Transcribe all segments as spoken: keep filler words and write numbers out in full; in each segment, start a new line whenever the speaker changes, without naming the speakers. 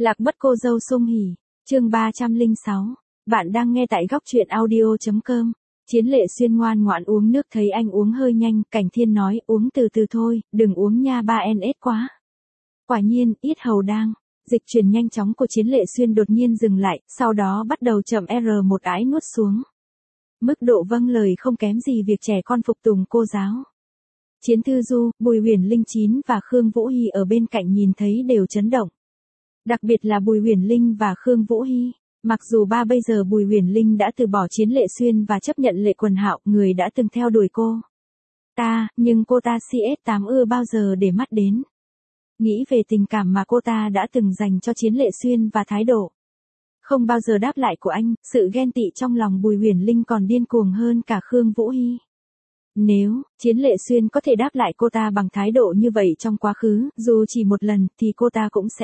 Lạc mất cô dâu Sung Hỉ, chương ba trăm lẻ sáu. Bạn đang nghe tại góc truyện audio chấm com. Chiến Lệ Xuyên ngoan ngoãn uống nước thấy anh uống hơi nhanh, Cảnh Thiên nói uống từ từ thôi, đừng uống nha ba en ét quá. Quả nhiên, yết hầu đang dịch chuyển nhanh chóng của Chiến Lệ Xuyên đột nhiên dừng lại, sau đó bắt đầu chậm R một ái nuốt xuống. Mức độ vâng lời không kém gì việc trẻ con phục tùng cô giáo. Chiến Thư Du, Bùi Huyền Linh Chín và Khương Vũ Hy ở bên cạnh nhìn thấy đều chấn động. Đặc biệt là Bùi Huyền Linh và Khương Vũ Hy. Mặc dù ba bây giờ Bùi Huyền Linh đã từ bỏ Chiến Lệ Xuyên và chấp nhận Lệ Quần Hạo, người đã từng theo đuổi cô ta, nhưng cô ta xê ét tám ưa bao giờ để mắt đến. Nghĩ về tình cảm mà cô ta đã từng dành cho Chiến Lệ Xuyên và thái độ không bao giờ đáp lại của anh, sự ghen tị trong lòng Bùi Huyền Linh còn điên cuồng hơn cả Khương Vũ Hy. Nếu Chiến Lệ Xuyên có thể đáp lại cô ta bằng thái độ như vậy trong quá khứ, dù chỉ một lần, thì cô ta cũng sẽ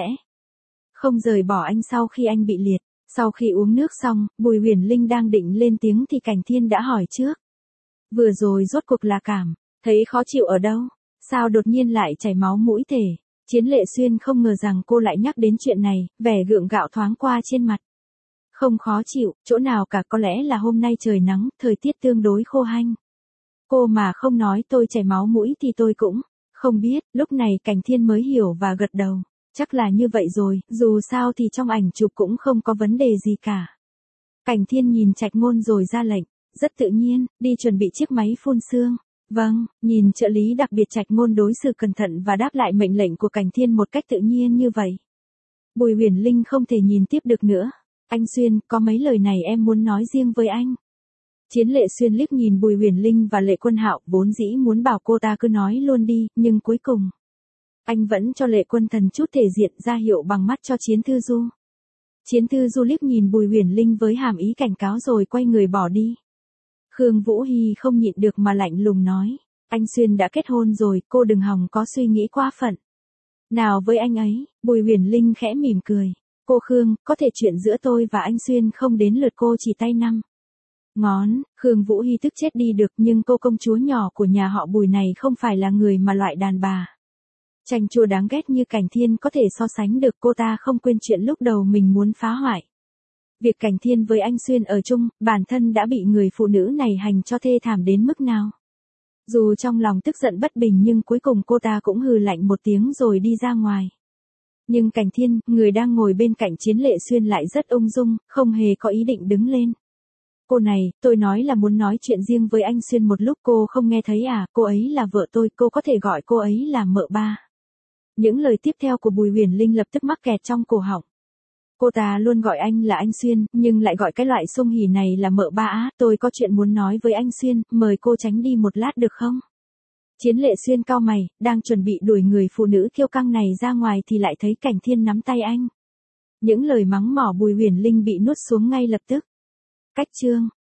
không rời bỏ anh sau khi anh bị liệt. Sau khi uống nước xong, Bùi Huyền Linh đang định lên tiếng thì Cảnh Thiên đã hỏi trước. Vừa rồi rốt cuộc là cảm thấy khó chịu ở đâu? Sao đột nhiên lại chảy máu mũi thế? Chiến Lệ Xuyên không ngờ rằng cô lại nhắc đến chuyện này, vẻ gượng gạo thoáng qua trên mặt. Không khó chịu, chỗ nào cả, có lẽ là hôm nay trời nắng, thời tiết tương đối khô hanh. Cô mà không nói tôi chảy máu mũi thì tôi cũng không biết. Lúc này Cảnh Thiên mới hiểu và gật đầu. Chắc là như vậy rồi, dù sao thì trong ảnh chụp cũng không có vấn đề gì cả. Cảnh Thiên nhìn Trạch Ngôn rồi ra lệnh, rất tự nhiên, đi chuẩn bị chiếc máy phun sương. Vâng, nhìn trợ lý đặc biệt Trạch Ngôn đối xử cẩn thận và đáp lại mệnh lệnh của Cảnh Thiên một cách tự nhiên như vậy. Bùi Huyền Linh không thể nhìn tiếp được nữa. Anh Xuyên, có mấy lời này em muốn nói riêng với anh. Chiến Lệ Xuyên liếc nhìn Bùi Huyền Linh và Lệ Quân Hạo, vốn dĩ muốn bảo cô ta cứ nói luôn đi, nhưng cuối cùng anh vẫn cho Lệ Quân Thần chút thể diện, ra hiệu bằng mắt cho Chiến Thư Du. Chiến Thư Du liếc nhìn Bùi Huyền Linh với hàm ý cảnh cáo rồi quay người bỏ đi. Khương Vũ Hy không nhịn được mà lạnh lùng nói, anh Xuyên đã kết hôn rồi, cô đừng hòng có suy nghĩ quá phận nào với anh ấy. Bùi Huyền Linh khẽ mỉm cười, cô Khương, có thể chuyện giữa tôi và anh Xuyên không đến lượt cô chỉ tay năm ngón. Khương Vũ Hy tức chết đi được, nhưng cô công chúa nhỏ của nhà họ Bùi này không phải là người mà loại đàn bà chanh chua đáng ghét như Cảnh Thiên có thể so sánh được. Cô ta không quên chuyện lúc đầu mình muốn phá hoại việc Cảnh Thiên với anh Xuyên ở chung, bản thân đã bị người phụ nữ này hành cho thê thảm đến mức nào. Dù trong lòng tức giận bất bình nhưng cuối cùng cô ta cũng hừ lạnh một tiếng rồi đi ra ngoài. Nhưng Cảnh Thiên, người đang ngồi bên cạnh Chiến Lệ Xuyên lại rất ung dung, không hề có ý định đứng lên. Cô này, tôi nói là muốn nói chuyện riêng với anh Xuyên một lúc, cô không nghe thấy à? Cô ấy là vợ tôi, cô có thể gọi cô ấy là mợ ba. Những lời tiếp theo của Bùi Huyền Linh lập tức mắc kẹt trong cổ họng. Cô ta luôn gọi anh là anh Xuyên, nhưng lại gọi cái loại Sung Hỉ này là mợ ba á. Tôi có chuyện muốn nói với anh Xuyên, mời cô tránh đi một lát được không? Chiến Lệ Xuyên cau mày, đang chuẩn bị đuổi người phụ nữ kiêu căng này ra ngoài thì lại thấy Cảnh Thiên nắm tay anh. Những lời mắng mỏ Bùi Huyền Linh bị nuốt xuống ngay lập tức. Cách chương